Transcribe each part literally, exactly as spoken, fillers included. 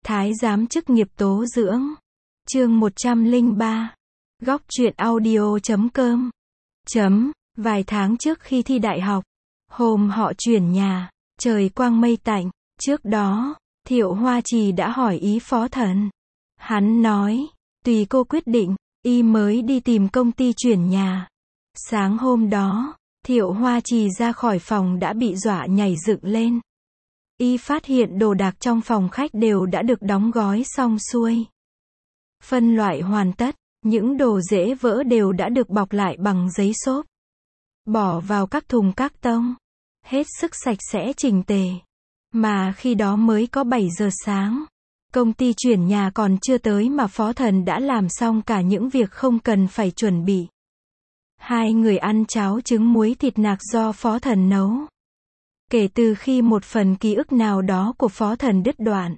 Thái giám chức nghiệp tố dưỡng. Chương một trăm lẻ ba. Góc truyện audio chấm com. Chấm. Vài tháng trước khi thi đại học, hôm họ chuyển nhà, trời quang mây tạnh, trước đó, Thiệu Hoa Trì đã hỏi ý Phó Thần. Hắn nói, tùy cô quyết định, y mới đi tìm công ty chuyển nhà. Sáng hôm đó, Thiệu Hoa Trì ra khỏi phòng đã bị dọa nhảy dựng lên. Y phát hiện đồ đạc trong phòng khách đều đã được đóng gói xong xuôi. Phân loại hoàn tất, những đồ dễ vỡ đều đã được bọc lại bằng giấy xốp. Bỏ vào các thùng các tông. Hết sức sạch sẽ chỉnh tề. Mà khi đó mới có bảy giờ sáng. Công ty chuyển nhà còn chưa tới mà Phó Thần đã làm xong cả những việc không cần phải chuẩn bị. Hai người ăn cháo trứng muối thịt nạc do Phó Thần nấu. Kể từ khi một phần ký ức nào đó của Phó Thần đứt đoạn,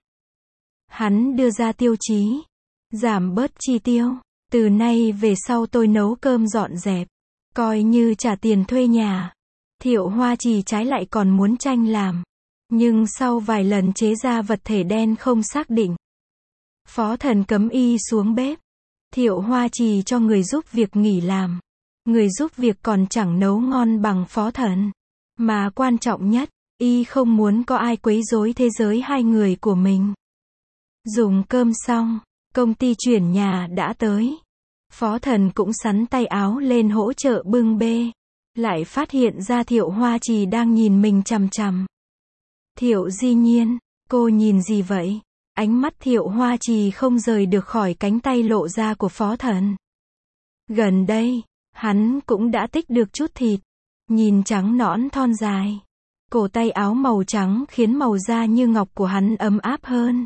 hắn đưa ra tiêu chí giảm bớt chi tiêu. Từ nay về sau tôi nấu cơm dọn dẹp, coi như trả tiền thuê nhà. Thiệu Hoa Trì trái lại còn muốn tranh làm. Nhưng sau vài lần chế ra vật thể đen không xác định, Phó Thần cấm y xuống bếp. Thiệu Hoa Trì cho người giúp việc nghỉ làm. Người giúp việc còn chẳng nấu ngon bằng Phó Thần. Mà quan trọng nhất, y không muốn có ai quấy rối thế giới hai người của mình. Dùng cơm xong, công ty chuyển nhà đã tới. Phó Thần cũng xắn tay áo lên hỗ trợ bưng bê. Lại phát hiện ra Thiệu Hoa Trì đang nhìn mình chằm chằm. Thiệu Di Nhiên, cô nhìn gì vậy? Ánh mắt Thiệu Hoa Trì không rời được khỏi cánh tay lộ ra của Phó Thần. Gần đây, hắn cũng đã tích được chút thịt. Nhìn trắng nõn thon dài. Cổ tay áo màu trắng khiến màu da như ngọc của hắn ấm áp hơn.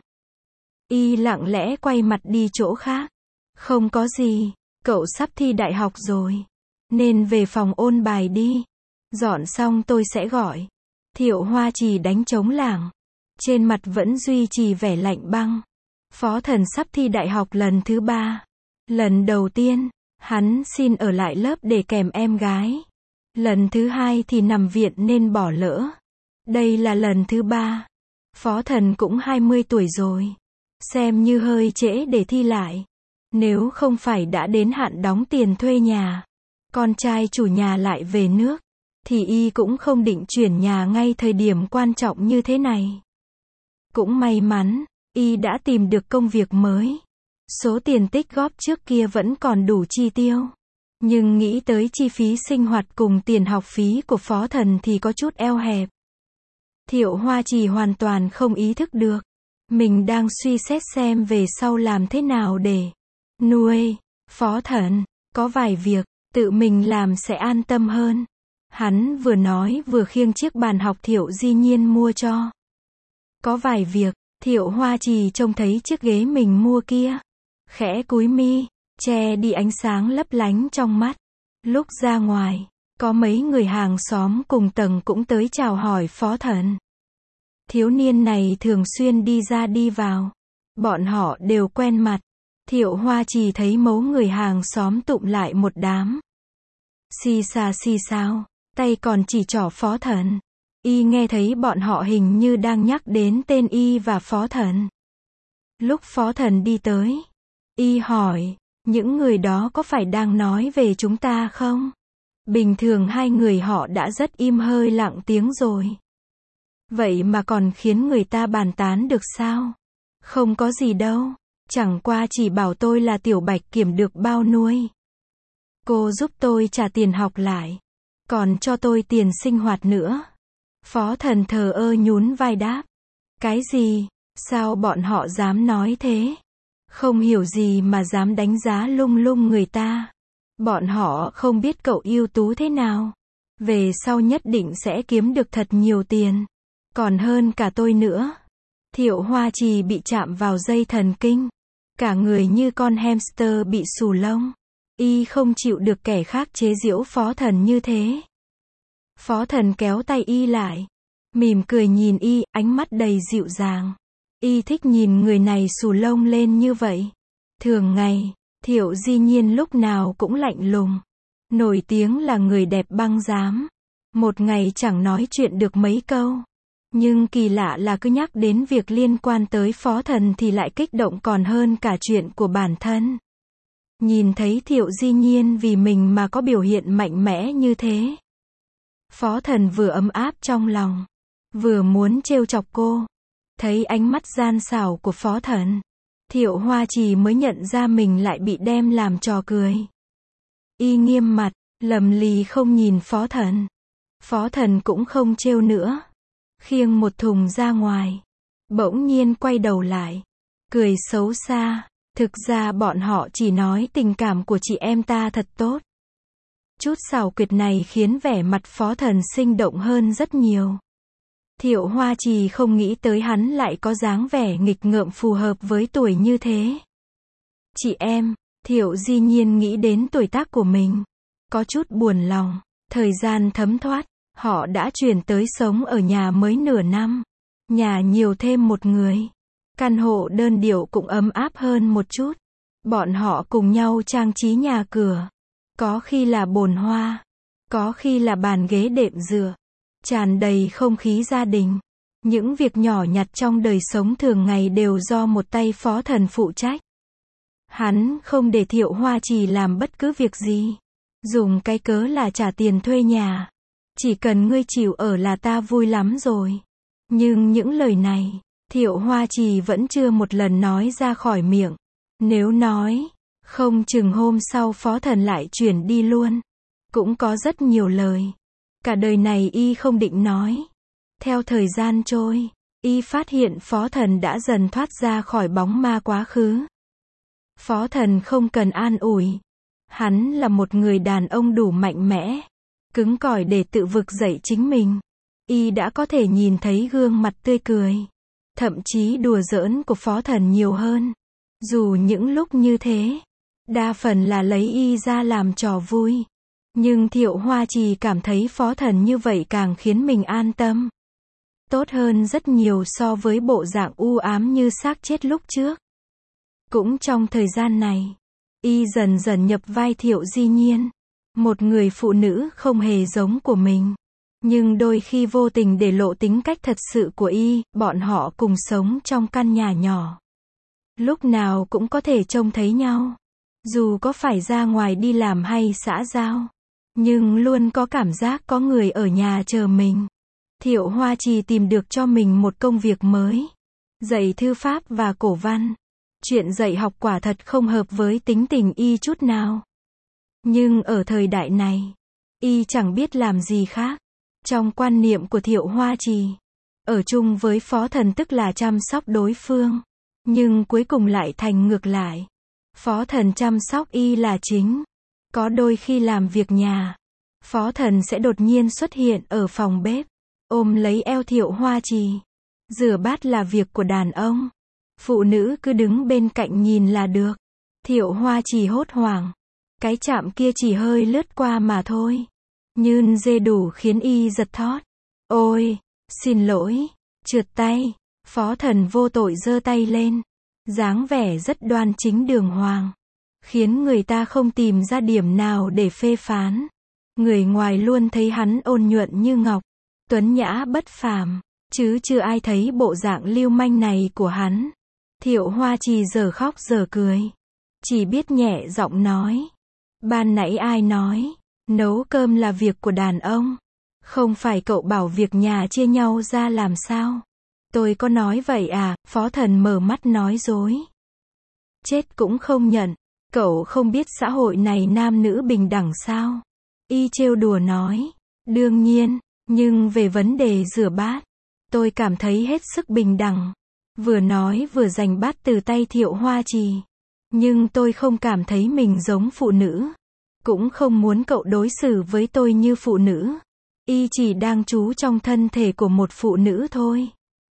Y lặng lẽ quay mặt đi chỗ khác. Không có gì, cậu sắp thi đại học rồi. Nên về phòng ôn bài đi. Dọn xong tôi sẽ gọi. Thiệu Hoa Trì đánh trống lảng. Trên mặt vẫn duy trì vẻ lạnh băng. Phó Thần sắp thi đại học lần thứ ba. Lần đầu tiên, hắn xin ở lại lớp để kèm em gái. Lần thứ hai thì nằm viện nên bỏ lỡ. Đây là lần thứ ba. Phó Thần cũng hai mươi tuổi rồi. Xem như hơi trễ để thi lại. Nếu không phải đã đến hạn đóng tiền thuê nhà, con trai chủ nhà lại về nước, thì y cũng không định chuyển nhà ngay thời điểm quan trọng như thế này. Cũng may mắn, y đã tìm được công việc mới. Số tiền tích góp trước kia vẫn còn đủ chi tiêu. Nhưng nghĩ tới chi phí sinh hoạt cùng tiền học phí của Phó Thần thì có chút eo hẹp. Thiệu Hoa Trì hoàn toàn không ý thức được. Mình đang suy xét xem về sau làm thế nào để nuôi Phó Thần. Có vài việc, tự mình làm sẽ an tâm hơn. Hắn vừa nói vừa khiêng chiếc bàn học Thiệu Di Nhiên mua cho. Có vài việc, Thiệu Hoa Trì trông thấy chiếc ghế mình mua kia. Khẽ cúi mi, che đi ánh sáng lấp lánh trong mắt. Lúc ra ngoài, có mấy người hàng xóm cùng tầng cũng tới chào hỏi Phó Thần. Thiếu niên này thường xuyên đi ra đi vào. Bọn họ đều quen mặt. Thiệu Hoa Trì thấy mấu người hàng xóm tụm lại một đám. Xì xà xì xào, tay còn chỉ trỏ Phó Thần. Y nghe thấy bọn họ hình như đang nhắc đến tên y và Phó Thần. Lúc Phó Thần đi tới, y hỏi, những người đó có phải đang nói về chúng ta không? Bình thường hai người họ đã rất im hơi lặng tiếng rồi. Vậy mà còn khiến người ta bàn tán được sao? Không có gì đâu. Chẳng qua chỉ bảo tôi là Tiểu Bạch Kiểm được bao nuôi. Cô giúp tôi trả tiền học lại. Còn cho tôi tiền sinh hoạt nữa. Phó Thần thờ ơ nhún vai đáp. Cái gì? Sao bọn họ dám nói thế? Không hiểu gì mà dám đánh giá lung lung người ta. Bọn họ không biết cậu ưu tú thế nào. Về sau nhất định sẽ kiếm được thật nhiều tiền. Còn hơn cả tôi nữa. Thiệu Hoa Trì bị chạm vào dây thần kinh. Cả người như con hamster bị xù lông. Y không chịu được kẻ khác chế giễu Phó Thần như thế. Phó Thần kéo tay y lại. Mỉm cười nhìn y, ánh mắt đầy dịu dàng. Y thích nhìn người này xù lông lên như vậy. Thường ngày, Thiệu Di Nhiên lúc nào cũng lạnh lùng. Nổi tiếng là người đẹp băng dám. Một ngày chẳng nói chuyện được mấy câu. Nhưng kỳ lạ là cứ nhắc đến việc liên quan tới Phó Thần thì lại kích động còn hơn cả chuyện của bản thân. Nhìn thấy Thiệu Di Nhiên vì mình mà có biểu hiện mạnh mẽ như thế. Phó Thần vừa ấm áp trong lòng, vừa muốn trêu chọc cô. Thấy ánh mắt gian xảo của Phó Thần, Thiệu Hoa Trì mới nhận ra mình lại bị đem làm trò cười. Y nghiêm mặt, lầm lì không nhìn Phó Thần. Phó Thần cũng không trêu nữa. Khiêng một thùng ra ngoài. Bỗng nhiên quay đầu lại. Cười xấu xa. Thực ra bọn họ chỉ nói tình cảm của chị em ta thật tốt. Chút xảo quyệt này khiến vẻ mặt Phó Thần sinh động hơn rất nhiều. Thiệu Hoa Trì không nghĩ tới hắn lại có dáng vẻ nghịch ngợm phù hợp với tuổi như thế. Chị em, Thiệu Di Nhiên nghĩ đến tuổi tác của mình. Có chút buồn lòng. Thời gian thấm thoát, họ đã chuyển tới sống ở nhà mới nửa năm. Nhà nhiều thêm một người. Căn hộ đơn điệu cũng ấm áp hơn một chút. Bọn họ cùng nhau trang trí nhà cửa. Có khi là bồn hoa. Có khi là bàn ghế đệm dựa. Tràn đầy không khí gia đình. Những việc nhỏ nhặt trong đời sống thường ngày đều do một tay Phó Thần phụ trách. Hắn không để Thiệu Hoa Trì làm bất cứ việc gì. Dùng cái cớ là trả tiền thuê nhà. Chỉ cần ngươi chịu ở là ta vui lắm rồi. Nhưng những lời này, Thiệu Hoa Trì vẫn chưa một lần nói ra khỏi miệng. Nếu nói, không chừng hôm sau Phó Thần lại chuyển đi luôn. Cũng có rất nhiều lời. Cả đời này y không định nói. Theo thời gian trôi, y phát hiện Phó Thần đã dần thoát ra khỏi bóng ma quá khứ. Phó Thần không cần an ủi. Hắn là một người đàn ông đủ mạnh mẽ, cứng cỏi để tự vực dậy chính mình. Y đã có thể nhìn thấy gương mặt tươi cười, thậm chí đùa giỡn của Phó Thần nhiều hơn. Dù những lúc như thế, đa phần là lấy y ra làm trò vui. Nhưng Thiệu Hoa Trì cảm thấy Phó Thần như vậy càng khiến mình an tâm. Tốt hơn rất nhiều so với bộ dạng u ám như xác chết lúc trước. Cũng trong thời gian này, y dần dần nhập vai Thiệu Di Nhiên. Một người phụ nữ không hề giống của mình. Nhưng đôi khi vô tình để lộ tính cách thật sự của y, bọn họ cùng sống trong căn nhà nhỏ. Lúc nào cũng có thể trông thấy nhau. Dù có phải ra ngoài đi làm hay xã giao. Nhưng luôn có cảm giác có người ở nhà chờ mình. Thiệu Hoa Trì tìm được cho mình một công việc mới. Dạy thư pháp và cổ văn. Chuyện dạy học quả thật không hợp với tính tình y chút nào. Nhưng ở thời đại này, y chẳng biết làm gì khác. Trong quan niệm của Thiệu Hoa Trì, ở chung với Phó Thần tức là chăm sóc đối phương. Nhưng cuối cùng lại thành ngược lại. Phó Thần chăm sóc y là chính. Có đôi khi làm việc nhà, Phó Thần sẽ đột nhiên xuất hiện ở phòng bếp, ôm lấy eo Thiệu Hoa Trì. Rửa bát là việc của đàn ông. Phụ nữ cứ đứng bên cạnh nhìn là được. Thiệu Hoa Trì hốt hoảng. Cái chạm kia chỉ hơi lướt qua mà thôi. Nhưng dê đủ khiến y giật thót. Ôi, xin lỗi, trượt tay. Phó Thần vô tội giơ tay lên. Dáng vẻ rất đoan chính đường hoàng. Khiến người ta không tìm ra điểm nào để phê phán. Người ngoài luôn thấy hắn ôn nhuận như ngọc, tuấn nhã bất phàm, chứ chưa ai thấy bộ dạng lưu manh này của hắn. Thiệu Hoa Trì giờ khóc giờ cười. Chỉ biết nhẹ giọng nói. Ban nãy ai nói, nấu cơm là việc của đàn ông. Không phải cậu bảo việc nhà chia nhau ra làm sao? Tôi có nói vậy à? Phó Thần mở mắt nói dối. Chết cũng không nhận. Cậu không biết xã hội này nam nữ bình đẳng sao? Y trêu đùa nói. Đương nhiên, nhưng về vấn đề rửa bát, tôi cảm thấy hết sức bình đẳng. Vừa nói vừa giành bát từ tay Thiệu Hoa Trì. Nhưng tôi không cảm thấy mình giống phụ nữ. Cũng không muốn cậu đối xử với tôi như phụ nữ. Y chỉ đang trú trong thân thể của một phụ nữ thôi.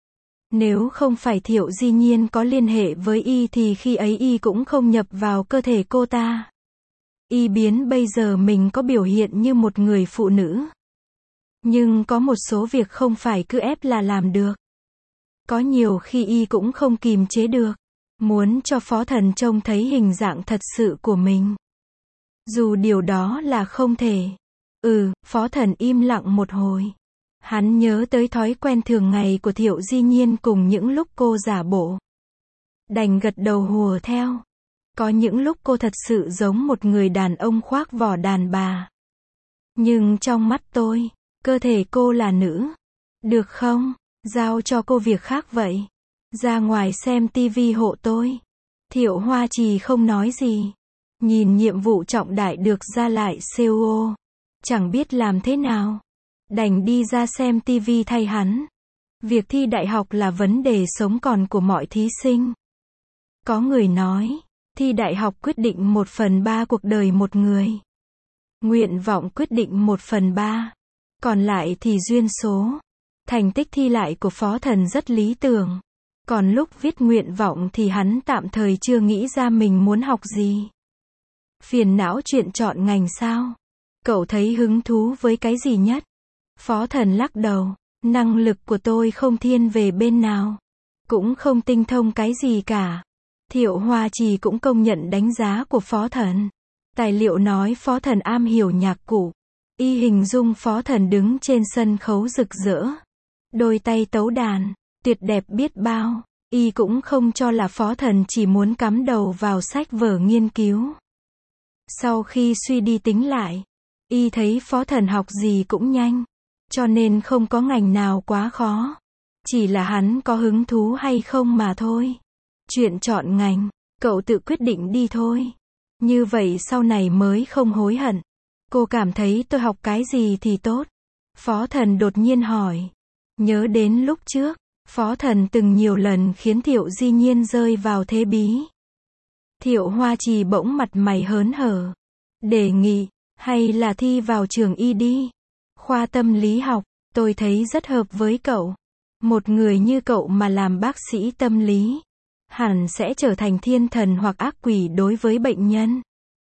Nếu không phải Thiệu Di Nhiên có liên hệ với y thì khi ấy y cũng không nhập vào cơ thể cô ta. Y biến bây giờ mình có biểu hiện như một người phụ nữ. Nhưng có một số việc không phải cứ ép là làm được. Có nhiều khi y cũng không kìm chế được. Muốn cho Phó Thần trông thấy hình dạng thật sự của mình. Dù điều đó là không thể. Ừ, Phó Thần im lặng một hồi. Hắn nhớ tới thói quen thường ngày của Thiệu Di Nhiên cùng những lúc cô giả bộ. Đành gật đầu hùa theo. Có những lúc cô thật sự giống một người đàn ông khoác vỏ đàn bà. Nhưng trong mắt tôi, cơ thể cô là nữ. Được không? Giao cho cô việc khác vậy. Ra ngoài xem tivi hộ tôi. Thiệu Hoa Trì không nói gì. Nhìn nhiệm vụ trọng đại được ra lại xê u ô. Chẳng biết làm thế nào. Đành đi ra xem tivi thay hắn. Việc thi đại học là vấn đề sống còn của mọi thí sinh. Có người nói, thi đại học quyết định một phần ba cuộc đời một người. Nguyện vọng quyết định một phần ba. Còn lại thì duyên số. Thành tích thi lại của Phó Thần rất lý tưởng. Còn lúc viết nguyện vọng thì hắn tạm thời chưa nghĩ ra mình muốn học gì. Phiền não chuyện chọn ngành sao? Cậu thấy hứng thú với cái gì nhất? Phó Thần lắc đầu. Năng lực của tôi không thiên về bên nào. Cũng không tinh thông cái gì cả. Thiệu Hoa Trì cũng công nhận đánh giá của Phó Thần. Tài liệu nói Phó Thần am hiểu nhạc cụ. Y hình dung Phó Thần đứng trên sân khấu rực rỡ. Đôi tay tấu đàn, tuyệt đẹp biết bao. Y cũng không cho là Phó Thần chỉ muốn cắm đầu vào sách vở nghiên cứu. Sau khi suy đi tính lại, Y thấy Phó Thần học gì cũng nhanh. Cho nên không có ngành nào quá khó. Chỉ là hắn có hứng thú hay không mà thôi. Chuyện chọn ngành, cậu tự quyết định đi thôi. Như vậy sau này mới không hối hận. Cô cảm thấy tôi học cái gì thì tốt? Phó Thần đột nhiên hỏi. Nhớ đến lúc trước, Phó Thần từng nhiều lần khiến Thiệu Di Nhiên rơi vào thế bí. Thiệu Hoa Trì bỗng mặt mày hớn hở. Đề nghị, hay là thi vào trường y đi. Khoa tâm lý học, tôi thấy rất hợp với cậu. Một người như cậu mà làm bác sĩ tâm lý, hẳn sẽ trở thành thiên thần hoặc ác quỷ đối với bệnh nhân.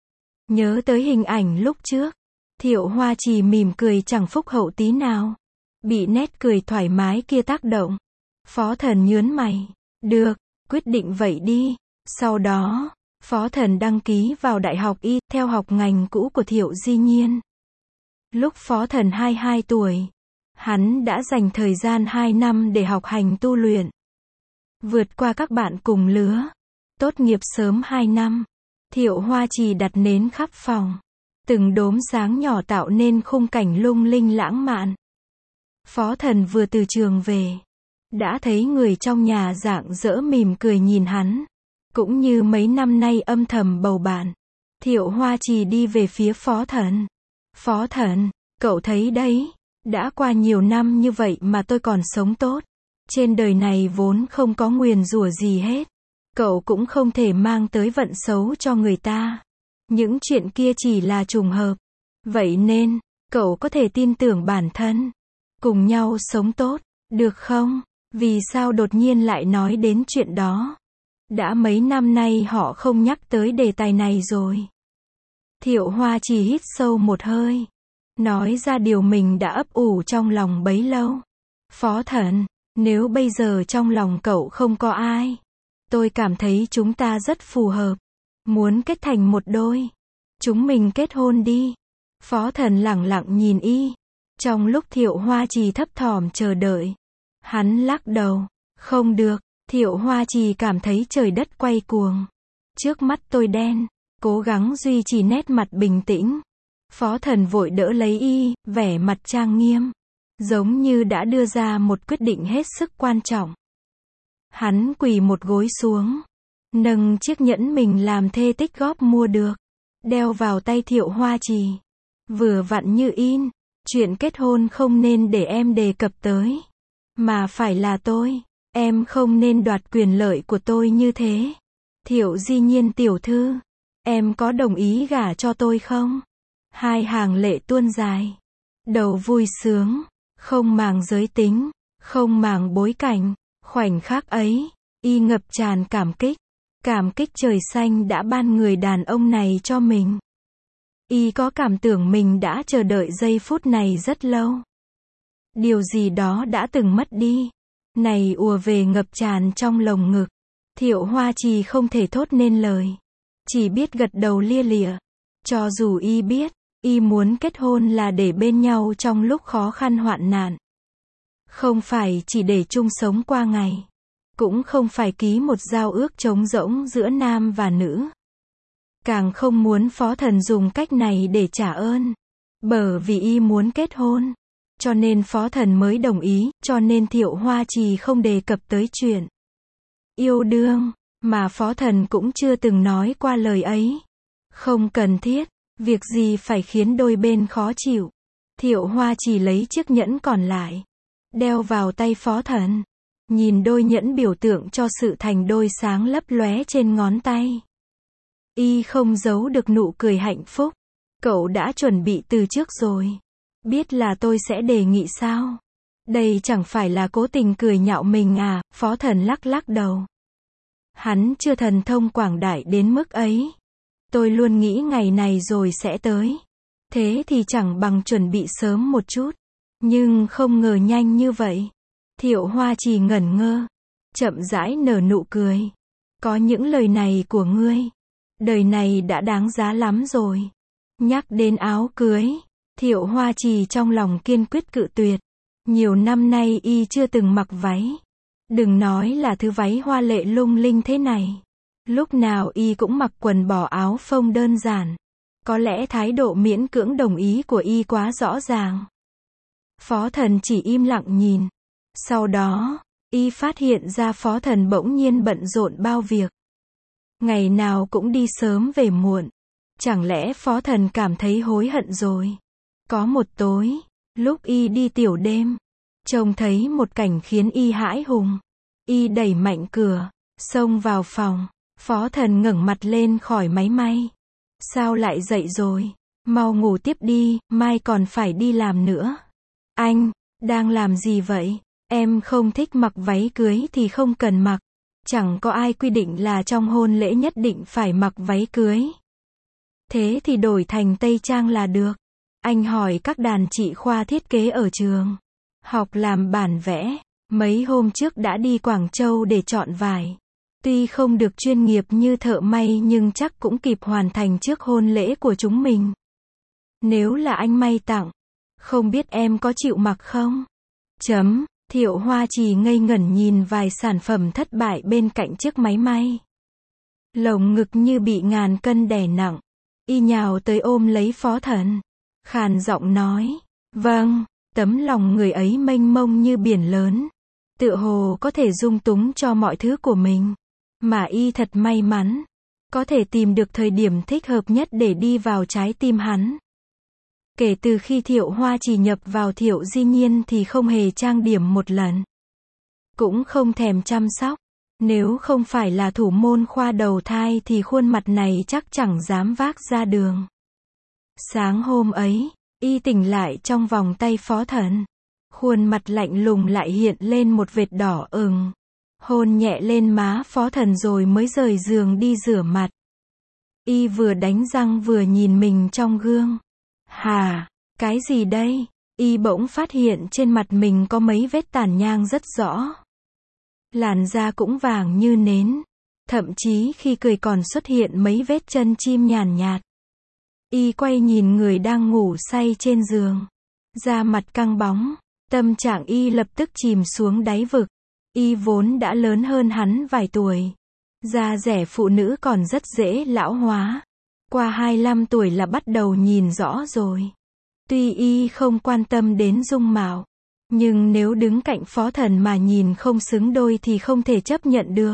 Nhớ tới hình ảnh lúc trước, Thiệu Hoa Trì mỉm cười chẳng phúc hậu tí nào. Bị nét cười thoải mái kia tác động. Phó Thần nhớn mày. Được, quyết định vậy đi. Sau đó, Phó Thần đăng ký vào Đại học Y, theo học ngành cũ của Thiệu Di Nhiên. Lúc Phó Thần hai mươi hai tuổi, hắn đã dành thời gian hai năm để học hành tu luyện. Vượt qua các bạn cùng lứa. Tốt nghiệp sớm hai năm. Thiệu Hoa Trì đặt nến khắp phòng. Từng đốm sáng nhỏ tạo nên khung cảnh lung linh lãng mạn. Phó Thần vừa từ trường về, đã thấy người trong nhà rạng rỡ mỉm cười nhìn hắn. Cũng như mấy năm nay âm thầm bầu bạn. Thiệu Hoa Trì đi về phía Phó Thần. Phó Thần, cậu thấy đấy, đã qua nhiều năm như vậy mà tôi còn sống tốt. Trên đời này vốn không có nguyền rủa gì hết. Cậu cũng không thể mang tới vận xấu cho người ta. Những chuyện kia chỉ là trùng hợp. Vậy nên, cậu có thể tin tưởng bản thân. Cùng nhau sống tốt, được không? Vì sao đột nhiên lại nói đến chuyện đó? Đã mấy năm nay họ không nhắc tới đề tài này rồi. Thiệu Hoa Trì hít sâu một hơi. Nói ra điều mình đã ấp ủ trong lòng bấy lâu. Phó Thần, nếu bây giờ trong lòng cậu không có ai, tôi cảm thấy chúng ta rất phù hợp. Muốn kết thành một đôi. Chúng mình kết hôn đi. Phó Thần lẳng lặng nhìn Y. Trong lúc Thiệu Hoa Trì thấp thỏm chờ đợi, hắn lắc đầu. Không được. Thiệu Hoa Trì cảm thấy trời đất quay cuồng. Trước mắt tôi đen. Cố gắng duy trì nét mặt bình tĩnh. Phó Thần vội đỡ lấy Y, vẻ mặt trang nghiêm. Giống như đã đưa ra một quyết định hết sức quan trọng. Hắn quỳ một gối xuống. Nâng chiếc nhẫn mình làm thê tích góp mua được. Đeo vào tay Thiệu Hoa Trì. Vừa vặn như in. Chuyện kết hôn không nên để em đề cập tới. Mà phải là tôi. Em không nên đoạt quyền lợi của tôi như thế. Thiệu Di Nhiên tiểu thư. Em có đồng ý gả cho tôi không? Hai hàng lệ tuôn dài. Đầu vui sướng. Không màng giới tính. Không màng bối cảnh. Khoảnh khắc ấy, Y ngập tràn cảm kích. Cảm kích trời xanh đã ban người đàn ông này cho mình. Y có cảm tưởng mình đã chờ đợi giây phút này rất lâu. Điều gì đó đã từng mất đi. Này ùa về ngập tràn trong lồng ngực. Thiệu Hoa Trì không thể thốt nên lời. Chỉ biết gật đầu lia lịa. Cho dù Y biết, Y muốn kết hôn là để bên nhau trong lúc khó khăn hoạn nạn. Không phải chỉ để chung sống qua ngày. Cũng không phải ký một giao ước trống rỗng giữa nam và nữ. Càng không muốn Phó Thần dùng cách này để trả ơn. Bởi vì y muốn kết hôn. Cho nên Phó Thần mới đồng ý, cho nên Thiệu Hoa Trì không đề cập tới chuyện yêu đương, mà Phó Thần cũng chưa từng nói qua lời ấy. Không cần thiết, việc gì phải khiến đôi bên khó chịu. Thiệu Hoa Trì lấy chiếc nhẫn còn lại, đeo vào tay Phó Thần. Nhìn đôi nhẫn biểu tượng cho sự thành đôi sáng lấp lóe trên ngón tay. Y không giấu được nụ cười hạnh phúc. Cậu đã chuẩn bị từ trước rồi. Biết là tôi sẽ đề nghị sao? Đây chẳng phải là cố tình cười nhạo mình à? Phó Thần lắc lắc đầu. Hắn chưa thần thông quảng đại đến mức ấy. Tôi luôn nghĩ ngày này rồi sẽ tới. Thế thì chẳng bằng chuẩn bị sớm một chút. Nhưng không ngờ nhanh như vậy. Thiệu Hoa Trì ngẩn ngơ. Chậm rãi nở nụ cười. Có những lời này của ngươi. Đời này đã đáng giá lắm rồi. Nhắc đến áo cưới. Thiệu Hoa Trì trong lòng kiên quyết cự tuyệt. Nhiều năm nay y chưa từng mặc váy. Đừng nói là thứ váy hoa lệ lung linh thế này. Lúc nào y cũng mặc quần bò áo phông đơn giản. Có lẽ thái độ miễn cưỡng đồng ý của y quá rõ ràng. Phó Thần chỉ im lặng nhìn. Sau đó, y phát hiện ra Phó Thần bỗng nhiên bận rộn bao việc. Ngày nào cũng đi sớm về muộn. Chẳng lẽ Phó Thần cảm thấy hối hận rồi? Có một tối, lúc y đi tiểu đêm, trông thấy một cảnh khiến y hãi hùng. Y đẩy mạnh cửa, xông vào phòng. Phó Thần ngẩng mặt lên khỏi máy may. Sao lại dậy rồi? Mau ngủ tiếp đi, mai còn phải đi làm nữa. Anh, đang làm gì vậy? Em không thích mặc váy cưới thì không cần mặc. Chẳng có ai quy định là trong hôn lễ nhất định phải mặc váy cưới. Thế thì đổi thành tây trang là được. Anh hỏi các đàn chị khoa thiết kế ở trường. Học làm bản vẽ. Mấy hôm trước đã đi Quảng Châu để chọn vải. Tuy không được chuyên nghiệp như thợ may nhưng chắc cũng kịp hoàn thành trước hôn lễ của chúng mình. Nếu là anh may tặng, không biết em có chịu mặc không? Chấm. Thiệu Hoa Trì ngây ngẩn nhìn vài sản phẩm thất bại bên cạnh chiếc máy may. Lồng ngực như bị ngàn cân đè nặng. Y nhào tới ôm lấy Phó Thần. Khàn giọng nói. Vâng. Tấm lòng người ấy mênh mông như biển lớn. Tựa hồ có thể dung túng cho mọi thứ của mình. Mà y thật may mắn. Có thể tìm được thời điểm thích hợp nhất để đi vào trái tim hắn. Kể từ khi Thiệu Hoa Trì nhập vào Thiệu Di Nhiên thì không hề trang điểm một lần. Cũng không thèm chăm sóc. Nếu không phải là thủ môn khoa đầu thai thì khuôn mặt này chắc chẳng dám vác ra đường. Sáng hôm ấy, y tỉnh lại trong vòng tay Phó Thần. Khuôn mặt lạnh lùng lại hiện lên một vệt đỏ ửng. Hôn nhẹ lên má Phó Thần rồi mới rời giường đi rửa mặt. Y vừa đánh răng vừa nhìn mình trong gương. Hà, cái gì đây? Y bỗng phát hiện trên mặt mình có mấy vết tàn nhang rất rõ. Làn da cũng vàng như nến. Thậm chí khi cười còn xuất hiện mấy vết chân chim nhàn nhạt. Y quay nhìn người đang ngủ say trên giường. Da mặt căng bóng. Tâm trạng y lập tức chìm xuống đáy vực. Y vốn đã lớn hơn hắn vài tuổi. Da dẻ phụ nữ còn rất dễ lão hóa. Qua hai mươi lăm tuổi là bắt đầu nhìn rõ rồi. Tuy y không quan tâm đến dung mạo. Nhưng nếu đứng cạnh Phó Thần mà nhìn không xứng đôi thì không thể chấp nhận được.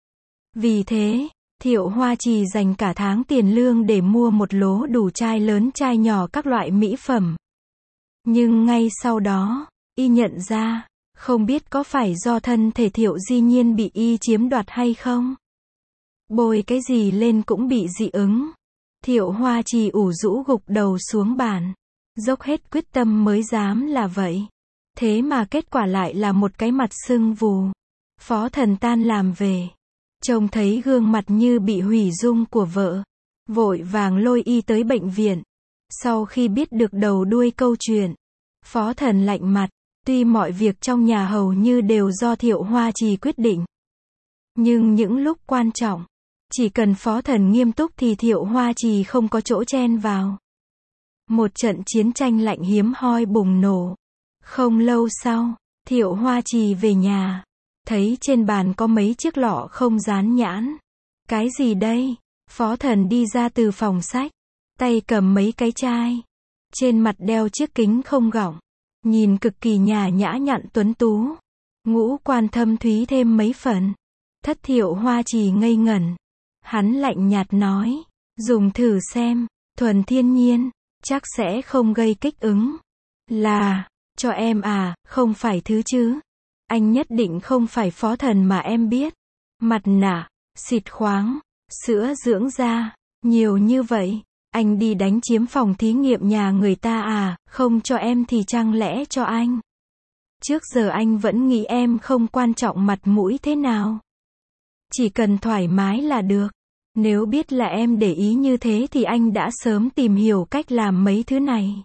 Vì thế, Thiệu Hoa Trì dành cả tháng tiền lương để mua một lố đủ chai lớn chai nhỏ các loại mỹ phẩm. Nhưng ngay sau đó, y nhận ra, không biết có phải do thân thể Thiệu Di Nhiên bị y chiếm đoạt hay không? Bôi cái gì lên cũng bị dị ứng. Thiệu Hoa Trì ủ rũ gục đầu xuống bàn. Dốc hết quyết tâm mới dám là vậy. Thế mà kết quả lại là một cái mặt sưng vù. Phó Thần tan làm về. Trông thấy gương mặt như bị hủy dung của vợ. Vội vàng lôi y tới bệnh viện. Sau khi biết được đầu đuôi câu chuyện, Phó Thần lạnh mặt. Tuy mọi việc trong nhà hầu như đều do Thiệu Hoa Trì quyết định. Nhưng những lúc quan trọng, chỉ cần Phó Thần nghiêm túc thì Thiệu Hoa Trì không có chỗ chen vào. Một trận chiến tranh lạnh hiếm hoi bùng nổ. Không lâu sau, Thiệu Hoa Trì về nhà, thấy trên bàn có mấy chiếc lọ không dán nhãn. Cái gì đây? Phó Thần đi ra từ phòng sách, tay cầm mấy cái chai, trên mặt đeo chiếc kính không gọng, nhìn cực kỳ nhã nhã nhặn tuấn tú, ngũ quan thâm thúy thêm mấy phần. Thất Thiệu Hoa Trì ngây ngẩn, hắn lạnh nhạt nói, dùng thử xem, thuần thiên nhiên, chắc sẽ không gây kích ứng. Là, cho em à, không phải thứ chứ. Anh nhất định không phải Phó Thần mà em biết. Mặt nạ, xịt khoáng, sữa dưỡng da, nhiều như vậy. Anh đi đánh chiếm phòng thí nghiệm nhà người ta à, không cho em thì chẳng lẽ cho anh? Trước giờ anh vẫn nghĩ em không quan trọng mặt mũi thế nào. Chỉ cần thoải mái là được. Nếu biết là em để ý như thế thì anh đã sớm tìm hiểu cách làm mấy thứ này.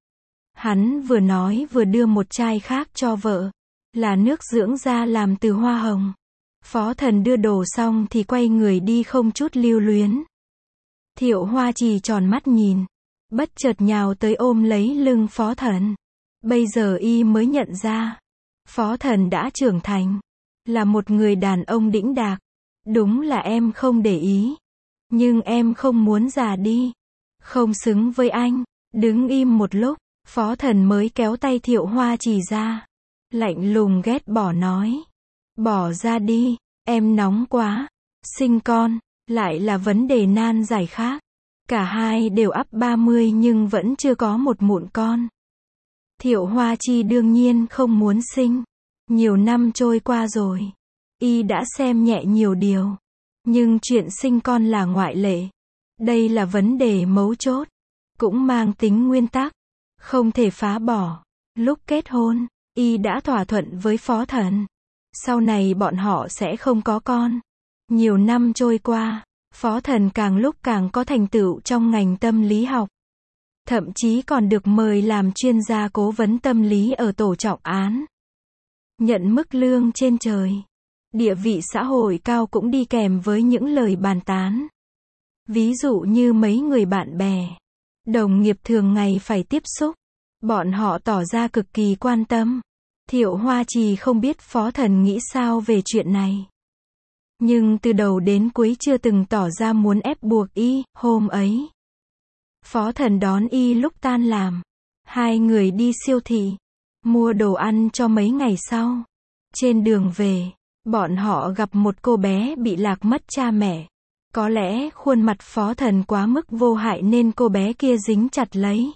Hắn vừa nói vừa đưa một chai khác cho vợ, là nước dưỡng da làm từ hoa hồng. Phó Thần đưa đồ xong thì quay người đi không chút lưu luyến. Thiệu Hoa Trì tròn mắt nhìn, bất chợt nhào tới ôm lấy lưng Phó Thần. Bây giờ y mới nhận ra, Phó Thần đã trưởng thành, là một người đàn ông đĩnh đạc. Đúng là em không để ý, nhưng em không muốn già đi, không xứng với anh. Đứng im một lúc, Phó Thần mới kéo tay Thiệu Hoa Trì ra, lạnh lùng ghét bỏ nói, bỏ ra đi, em nóng quá, sinh con, lại là vấn đề nan giải khác. Cả hai đều ắp ba mươi nhưng vẫn chưa có một mụn con. Thiệu Hoa Trì đương nhiên không muốn sinh. Nhiều năm trôi qua rồi, y đã xem nhẹ nhiều điều. Nhưng chuyện sinh con là ngoại lệ. Đây là vấn đề mấu chốt, cũng mang tính nguyên tắc, không thể phá bỏ. Lúc kết hôn, y đã thỏa thuận với Phó Thần, sau này bọn họ sẽ không có con. Nhiều năm trôi qua, Phó Thần càng lúc càng có thành tựu trong ngành tâm lý học. Thậm chí còn được mời làm chuyên gia cố vấn tâm lý ở tổ trọng án. Nhận mức lương trên trời. Địa vị xã hội cao cũng đi kèm với những lời bàn tán. Ví dụ như mấy người bạn bè, đồng nghiệp thường ngày phải tiếp xúc, bọn họ tỏ ra cực kỳ quan tâm. Thiệu Hoa Trì không biết Phó Thần nghĩ sao về chuyện này. Nhưng từ đầu đến cuối chưa từng tỏ ra muốn ép buộc y. Hôm ấy, Phó Thần đón y lúc tan làm. Hai người đi siêu thị, mua đồ ăn cho mấy ngày sau. Trên đường về, bọn họ gặp một cô bé bị lạc mất cha mẹ. Có lẽ khuôn mặt Phó Thần quá mức vô hại nên cô bé kia dính chặt lấy.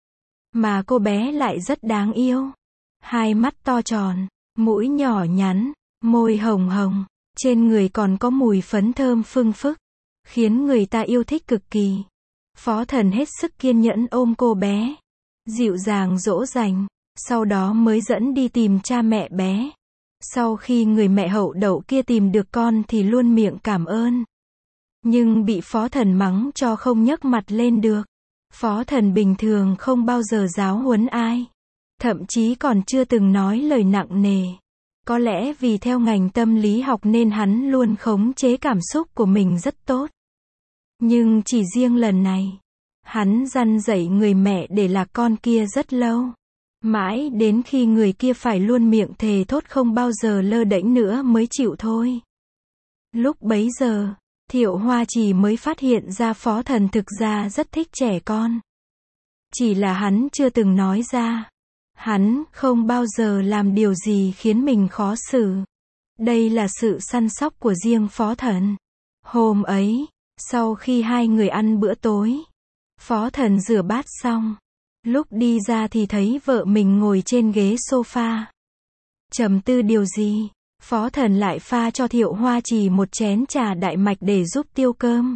Mà cô bé lại rất đáng yêu. Hai mắt to tròn, mũi nhỏ nhắn, môi hồng hồng, trên người còn có mùi phấn thơm phưng phức, khiến người ta yêu thích cực kỳ. Phó Thần hết sức kiên nhẫn ôm cô bé, dịu dàng dỗ dành, sau đó mới dẫn đi tìm cha mẹ bé. Sau khi người mẹ hậu đậu kia tìm được con thì luôn miệng cảm ơn. Nhưng bị Phó Thần mắng cho không nhấc mặt lên được. Phó Thần bình thường không bao giờ giáo huấn ai. Thậm chí còn chưa từng nói lời nặng nề. Có lẽ vì theo ngành tâm lý học nên hắn luôn khống chế cảm xúc của mình rất tốt. Nhưng chỉ riêng lần này, hắn răn dạy người mẹ để lạc con kia rất lâu. Mãi đến khi người kia phải luôn miệng thề thốt không bao giờ lơ đễnh nữa mới chịu thôi. Lúc bấy giờ, Thiệu Hoa Trì mới phát hiện ra Phó Thần thực ra rất thích trẻ con. Chỉ là hắn chưa từng nói ra. Hắn không bao giờ làm điều gì khiến mình khó xử. Đây là sự săn sóc của riêng Phó Thần. Hôm ấy, sau khi hai người ăn bữa tối, Phó Thần rửa bát xong. Lúc đi ra thì thấy vợ mình ngồi trên ghế sofa. Trầm tư điều gì, Phó Thần lại pha cho Thiệu Hoa Trì một chén trà đại mạch để giúp tiêu cơm.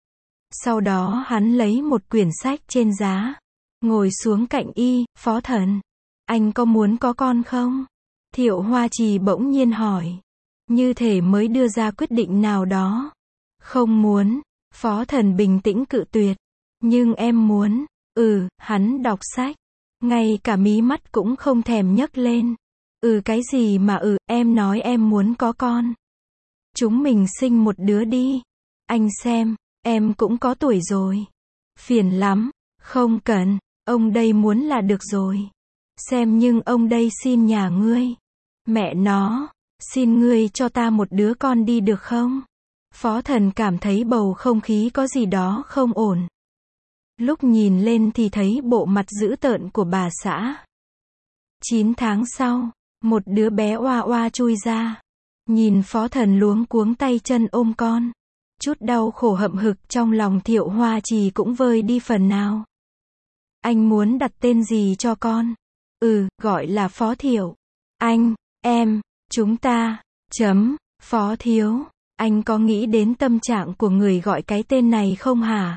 Sau đó hắn lấy một quyển sách trên giá, ngồi xuống cạnh y. Phó Thần, anh có muốn có con không? Thiệu Hoa Trì bỗng nhiên hỏi, như thể mới đưa ra quyết định nào đó. Không muốn, Phó Thần bình tĩnh cự tuyệt. Nhưng em muốn. Ừ, hắn đọc sách, ngay cả mí mắt cũng không thèm nhấc lên. Ừ cái gì mà ừ, em nói em muốn có con. Chúng mình sinh một đứa đi. Anh xem, em cũng có tuổi rồi. Phiền lắm, không cần, ông đây muốn là được rồi. Xem nhưng ông đây xin nhà ngươi. Mẹ nó, xin ngươi cho ta một đứa con đi được không? Phó Thần cảm thấy bầu không khí có gì đó không ổn. Lúc nhìn lên thì thấy bộ mặt dữ tợn của bà xã. Chín tháng sau, một đứa bé oa oa chui ra. Nhìn Phó Thần luống cuống tay chân ôm con. Chút đau khổ hậm hực trong lòng Thiệu Hoa Trì cũng vơi đi phần nào. Anh muốn đặt tên gì cho con? Ừ, gọi là Phó Thiệu. Anh, em, chúng ta, chấm, Phó Thiếu. Anh có nghĩ đến tâm trạng của người gọi cái tên này không hả?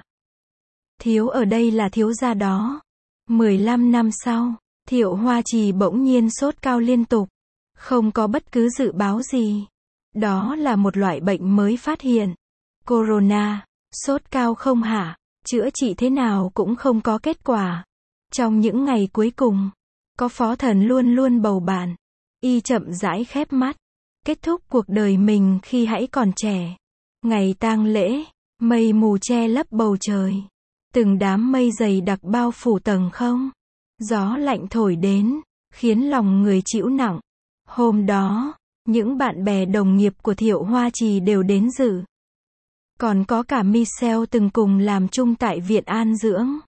Thiếu ở đây là thiếu gia đó. mười lăm năm sau, Thiệu Hoa Trì bỗng nhiên sốt cao liên tục. Không có bất cứ dự báo gì. Đó là một loại bệnh mới phát hiện. Corona, sốt cao không hả? Chữa trị thế nào cũng không có kết quả. Trong những ngày cuối cùng, có Phó Thần luôn luôn bầu bạn. Y chậm rãi khép mắt. Kết thúc cuộc đời mình khi hãy còn trẻ. Ngày tang lễ, mây mù che lấp bầu trời. Từng đám mây dày đặc bao phủ tầng không. Gió lạnh thổi đến, khiến lòng người chịu nặng. Hôm đó, những bạn bè đồng nghiệp của Thiệu Hoa Trì đều đến dự. Còn có cả Michelle từng cùng làm chung tại Viện An Dưỡng.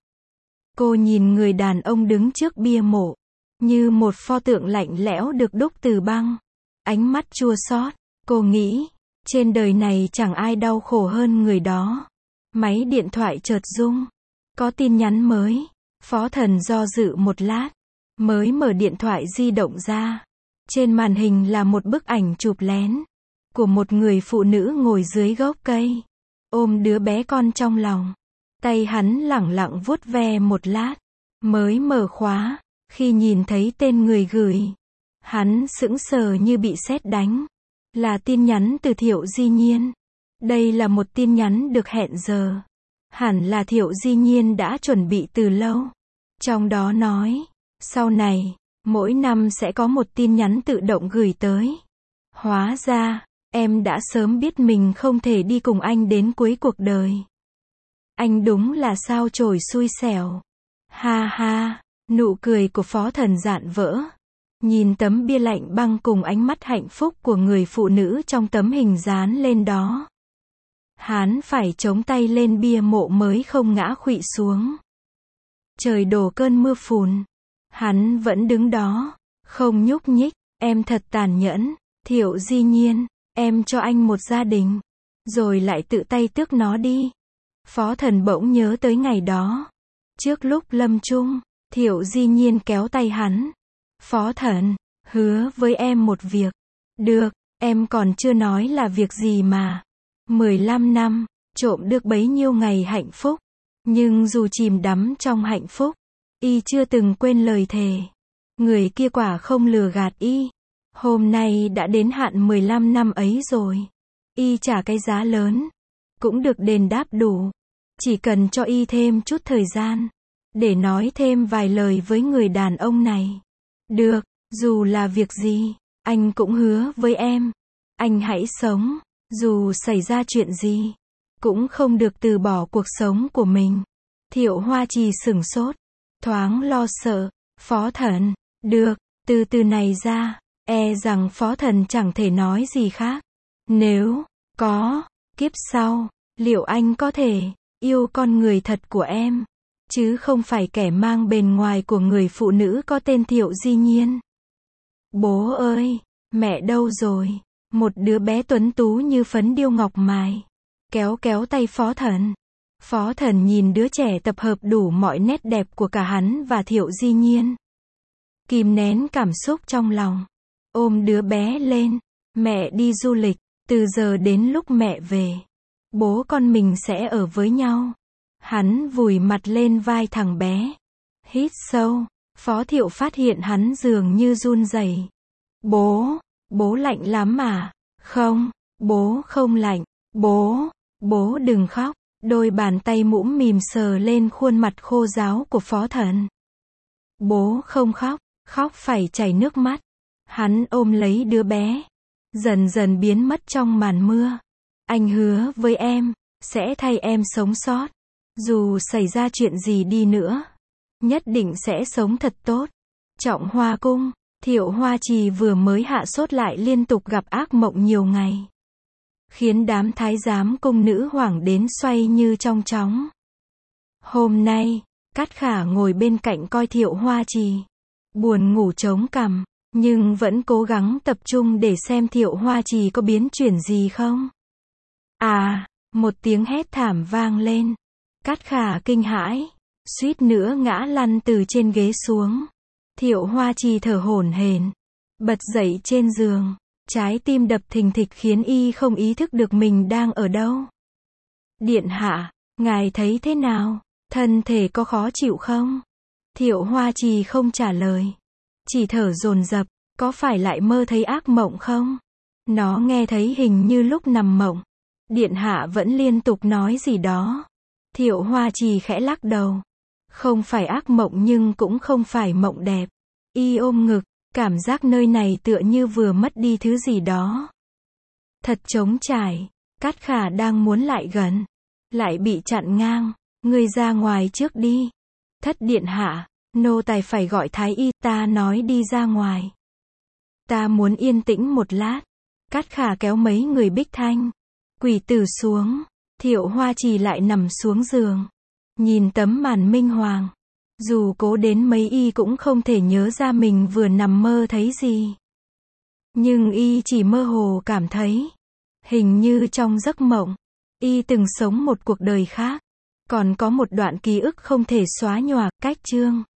Cô nhìn người đàn ông đứng trước bia mộ, như một pho tượng lạnh lẽo được đúc từ băng. Ánh mắt chua xót, cô nghĩ, trên đời này chẳng ai đau khổ hơn người đó. Máy điện thoại chợt rung. Có tin nhắn mới. Phó Thần do dự một lát, mới mở điện thoại di động ra. Trên màn hình là một bức ảnh chụp lén của một người phụ nữ ngồi dưới gốc cây, ôm đứa bé con trong lòng. Tay hắn lẳng lặng vuốt ve một lát, mới mở khóa. Khi nhìn thấy tên người gửi, hắn sững sờ như bị sét đánh. Là tin nhắn từ Thiệu Di Nhiên. Đây là một tin nhắn được hẹn giờ. Hẳn là Thiệu Di Nhiên đã chuẩn bị từ lâu. Trong đó nói, sau này, mỗi năm sẽ có một tin nhắn tự động gửi tới. Hóa ra, em đã sớm biết mình không thể đi cùng anh đến cuối cuộc đời. Anh đúng là sao chổi xui xẻo. Ha ha, nụ cười của Phó Thần rạn vỡ. Nhìn tấm bia lạnh băng cùng ánh mắt hạnh phúc của người phụ nữ trong tấm hình dán lên đó. Hắn phải chống tay lên bia mộ mới không ngã khuỵu xuống. Trời đổ cơn mưa phùn. Hắn vẫn đứng đó, không nhúc nhích. Em thật tàn nhẫn, Thiệu Di Nhiên, em cho anh một gia đình, rồi lại tự tay tước nó đi. Phó Thần bỗng nhớ tới ngày đó. Trước lúc lâm chung, Thiệu Di Nhiên kéo tay hắn. Phó Thần, hứa với em một việc. Được, em còn chưa nói là việc gì mà. mười lăm năm, trộm được bấy nhiêu ngày hạnh phúc. Nhưng dù chìm đắm trong hạnh phúc, y chưa từng quên lời thề. Người kia quả không lừa gạt y. Hôm nay đã đến hạn mười lăm năm ấy rồi. Y trả cái giá lớn, cũng được đền đáp đủ. Chỉ cần cho y thêm chút thời gian, để nói thêm vài lời với người đàn ông này. Được, dù là việc gì, anh cũng hứa với em. Anh hãy sống, dù xảy ra chuyện gì, cũng không được từ bỏ cuộc sống của mình. Thiệu Hoa Trì sửng sốt, thoáng lo sợ. Phó Thần, được, từ từ này ra, e rằng Phó Thần chẳng thể nói gì khác. Nếu có kiếp sau, liệu anh có thể yêu con người thật của em, chứ không phải kẻ mang bề ngoài của người phụ nữ có tên Thiệu Di Nhiên? Bố ơi, mẹ đâu rồi? Một đứa bé tuấn tú như phấn điêu ngọc mài, kéo kéo tay Phó Thần. Phó Thần nhìn đứa trẻ tập hợp đủ mọi nét đẹp của cả hắn và Thiệu Di Nhiên. Kìm nén cảm xúc trong lòng, ôm đứa bé lên. Mẹ đi du lịch, từ giờ đến lúc mẹ về, bố con mình sẽ ở với nhau. Hắn vùi mặt lên vai thằng bé. Hít sâu, Phó Thiệu phát hiện hắn dường như run rẩy. Bố, bố lạnh lắm à? Không, bố không lạnh. Bố, bố đừng khóc. Đôi bàn tay mũm mỉm sờ lên khuôn mặt khô ráo của Phó Thần. Bố không khóc, khóc phải chảy nước mắt. Hắn ôm lấy đứa bé, dần dần biến mất trong màn mưa. Anh hứa với em, sẽ thay em sống sót. Dù xảy ra chuyện gì đi nữa, nhất định sẽ sống thật tốt. Trọng Hoa Cung. Thiệu Hoa Trì vừa mới hạ sốt lại liên tục gặp ác mộng nhiều ngày, khiến đám thái giám cung nữ hoảng đến xoay như trong chóng. Hôm nay, Cát Khả ngồi bên cạnh coi Thiệu Hoa Trì, buồn ngủ chống cằm, nhưng vẫn cố gắng tập trung để xem Thiệu Hoa Trì có biến chuyển gì không. À, một tiếng hét thảm vang lên. Cát Khả kinh hãi, suýt nữa ngã lăn từ trên ghế xuống. Thiệu Hoa Trì thở hổn hển, bật dậy trên giường, trái tim đập thình thịch khiến y không ý thức được mình đang ở đâu. Điện hạ, ngài thấy thế nào? Thân thể có khó chịu không? Thiệu Hoa Trì không trả lời, chỉ thở dồn dập, có phải lại mơ thấy ác mộng không? Nó nghe thấy hình như lúc nằm mộng, điện hạ vẫn liên tục nói gì đó. Thiệu Hoa Trì khẽ lắc đầu. Không phải ác mộng nhưng cũng không phải mộng đẹp. Y ôm ngực, cảm giác nơi này tựa như vừa mất đi thứ gì đó. Thật trống trải. Cát Khả đang muốn lại gần, lại bị chặn ngang. Ngươi ra ngoài trước đi. Thất điện hạ, nô tài phải gọi thái y, ta nói đi ra ngoài. Ta muốn yên tĩnh một lát. Cát Khả kéo mấy người Bích Thanh, Quỷ Tử xuống. Thiệu Hoa Trì lại nằm xuống giường, nhìn tấm màn minh hoàng. Dù cố đến mấy y cũng không thể nhớ ra mình vừa nằm mơ thấy gì. Nhưng y chỉ mơ hồ cảm thấy, hình như trong giấc mộng, y từng sống một cuộc đời khác. Còn có một đoạn ký ức không thể xóa nhòa. Cách chương